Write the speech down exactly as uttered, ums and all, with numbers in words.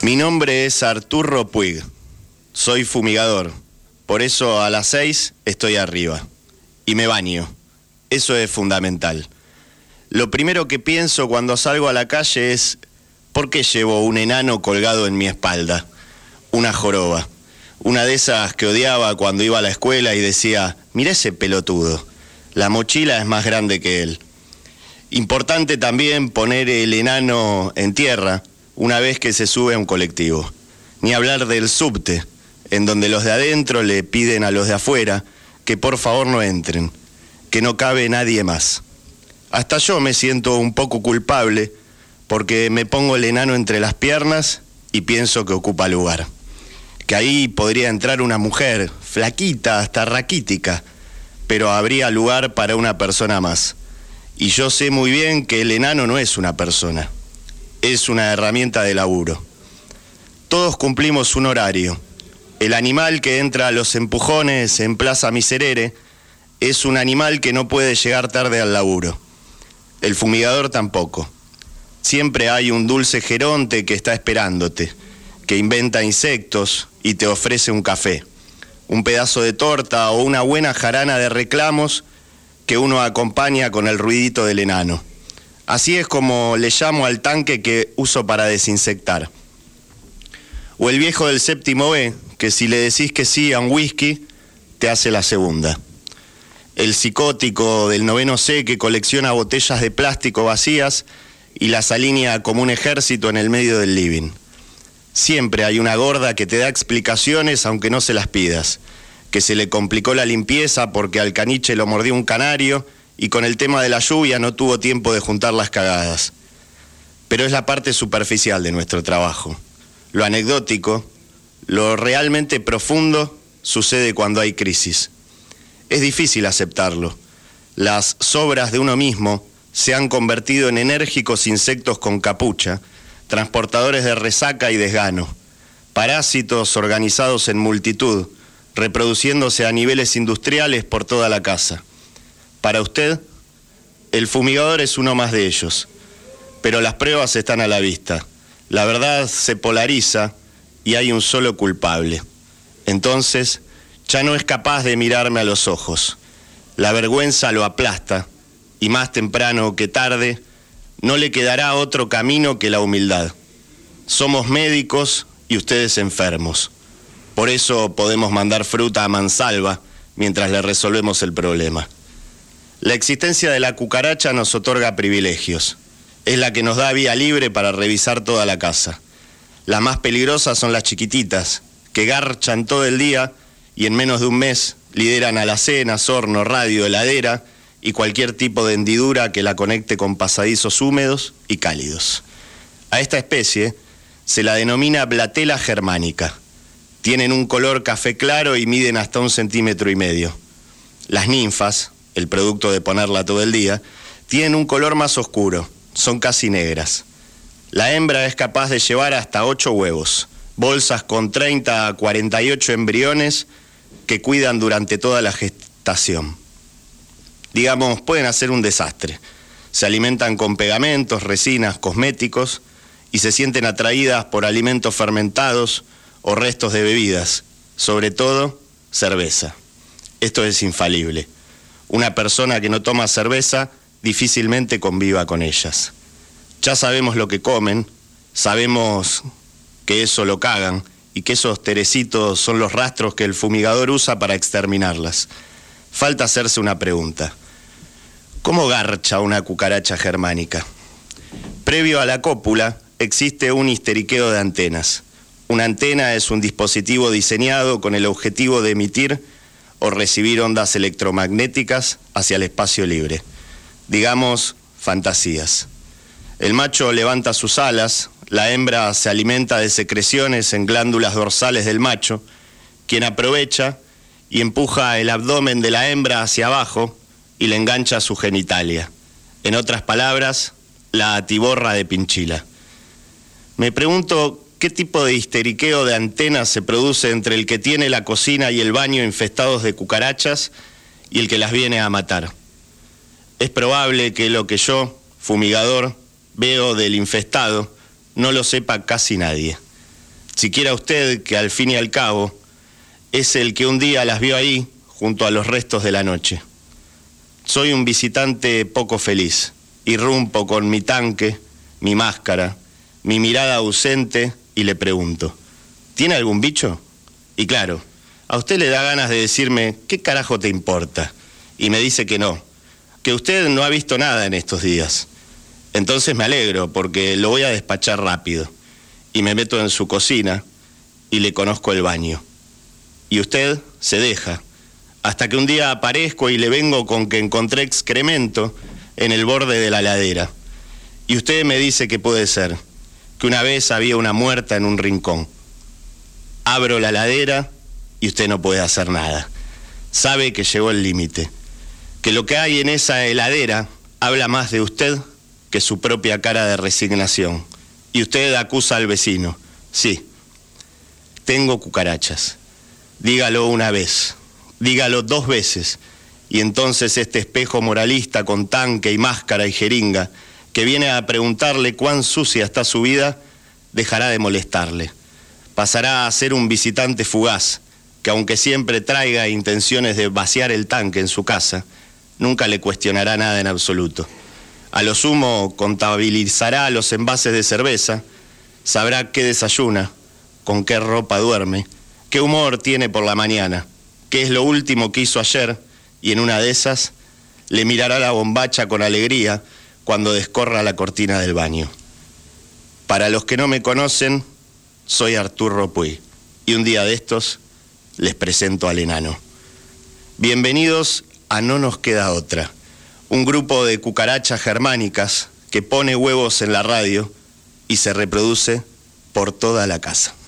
Mi nombre es Arturo Puig, soy fumigador, por eso a las seis estoy arriba y me baño, eso es fundamental. Lo primero que pienso cuando salgo a la calle es, ¿por qué llevo un enano colgado en mi espalda? Una joroba, una de esas que odiaba cuando iba a la escuela y decía, mirá ese pelotudo, la mochila es más grande que él. Importante también poner el enano en tierra una vez que se sube a un colectivo. Ni hablar del subte, en donde los de adentro le piden a los de afuera que por favor no entren, que no cabe nadie más. Hasta yo me siento un poco culpable porque me pongo el enano entre las piernas y pienso que ocupa lugar. Que ahí podría entrar una mujer, flaquita, hasta raquítica, pero habría lugar para una persona más. Y yo sé muy bien que el enano no es una persona, es una herramienta de laburo. Todos cumplimos un horario. El animal que entra a los empujones en Plaza Miserere es un animal que no puede llegar tarde al laburo. El fumigador tampoco. Siempre hay un dulce geronte que está esperándote, que inventa insectos y te ofrece un café, un pedazo de torta o una buena jarana de reclamos que uno acompaña con el ruidito del enano. Así es como le llamo al tanque que uso para desinsectar. O el viejo del séptimo B, que si le decís que sí a un whisky, te hace la segunda. El psicótico del noveno C que colecciona botellas de plástico vacías y las alinea como un ejército en el medio del living. Siempre hay una gorda que te da explicaciones aunque no se las pidas, que se le complicó la limpieza porque al caniche lo mordió un canario y con el tema de la lluvia no tuvo tiempo de juntar las cagadas. Pero es la parte superficial de nuestro trabajo. Lo anecdótico, lo realmente profundo, sucede cuando hay crisis. Es difícil aceptarlo. Las sobras de uno mismo se han convertido en enérgicos insectos con capucha, transportadores de resaca y desgano, parásitos organizados en multitud, reproduciéndose a niveles industriales por toda la casa. Para usted, el fumigador es uno más de ellos, pero las pruebas están a la vista. La verdad se polariza y hay un solo culpable. Entonces, ya no es capaz de mirarme a los ojos. La vergüenza lo aplasta y más temprano que tarde no le quedará otro camino que la humildad. Somos médicos y ustedes enfermos. Por eso podemos mandar fruta a mansalva mientras le resolvemos el problema. La existencia de la cucaracha nos otorga privilegios. Es la que nos da vía libre para revisar toda la casa. Las más peligrosas son las chiquititas, que garchan todo el día y en menos de un mes lideran alacenas, horno, radio, heladera y cualquier tipo de hendidura que la conecte con pasadizos húmedos y cálidos. A esta especie se la denomina Blatela germanica. Tienen un color café claro y miden hasta un centímetro y medio. Las ninfas, el producto de ponerla todo el día, tienen un color más oscuro, son casi negras. La hembra es capaz de llevar hasta ocho huevos, bolsas con treinta a cuarenta y ocho embriones que cuidan durante toda la gestación. Digamos, pueden hacer un desastre. Se alimentan con pegamentos, resinas, cosméticos y se sienten atraídas por alimentos fermentados o restos de bebidas, sobre todo cerveza. Esto es infalible. Una persona que no toma cerveza difícilmente conviva con ellas. Ya sabemos lo que comen, sabemos que eso lo cagan y que esos terecitos son los rastros que el fumigador usa para exterminarlas. Falta hacerse una pregunta. ¿Cómo garcha una cucaracha germánica? Previo a la cópula existe un histeriqueo de antenas. Una antena es un dispositivo diseñado con el objetivo de emitir o recibir ondas electromagnéticas hacia el espacio libre. Digamos, fantasías. El macho levanta sus alas, la hembra se alimenta de secreciones en glándulas dorsales del macho, quien aprovecha y empuja el abdomen de la hembra hacia abajo y le engancha su genitalia. En otras palabras, la atiborra de pinchila. Me pregunto qué tipo de histeriqueo de antenas se produce entre el que tiene la cocina y el baño infestados de cucarachas y el que las viene a matar. Es probable que lo que yo, fumigador, veo del infestado no lo sepa casi nadie. siquiera usted, que al fin y al cabo es el que un día las vio ahí junto a los restos de la noche. Soy un visitante poco feliz, irrumpo con mi tanque, mi máscara, mi mirada ausente y le pregunto, ¿tiene algún bicho? Y claro, a usted le da ganas de decirme, ¿qué carajo te importa? Y me dice que no, que usted no ha visto nada en estos días. Entonces me alegro porque lo voy a despachar rápido. Y me meto en su cocina y le conozco el baño. Y usted se deja, hasta que un día aparezco y le vengo con que encontré excremento en el borde de la ladera. Y usted me dice que puede ser, que una vez había una muerta en un rincón. Abro la ladera y usted no puede hacer nada. Sabe que llegó el límite, que lo que hay en esa heladera habla más de usted que su propia cara de resignación. Y usted acusa al vecino. Sí, tengo cucarachas. Dígalo una vez, dígalo dos veces, y entonces este espejo moralista con tanque y máscara y jeringa, que viene a preguntarle cuán sucia está su vida, dejará de molestarle. Pasará a ser un visitante fugaz, que aunque siempre traiga intenciones de vaciar el tanque en su casa, nunca le cuestionará nada en absoluto. A lo sumo contabilizará los envases de cerveza, sabrá qué desayuna, con qué ropa duerme, qué humor tiene por la mañana, qué es lo último que hizo ayer, y en una de esas le mirará la bombacha con alegría cuando descorra la cortina del baño. Para los que no me conocen, soy Arturo Puig, y un día de estos les presento al enano. Bienvenidos a No Nos Queda Otra, un grupo de cucarachas germánicas que pone huevos en la radio y se reproduce por toda la casa.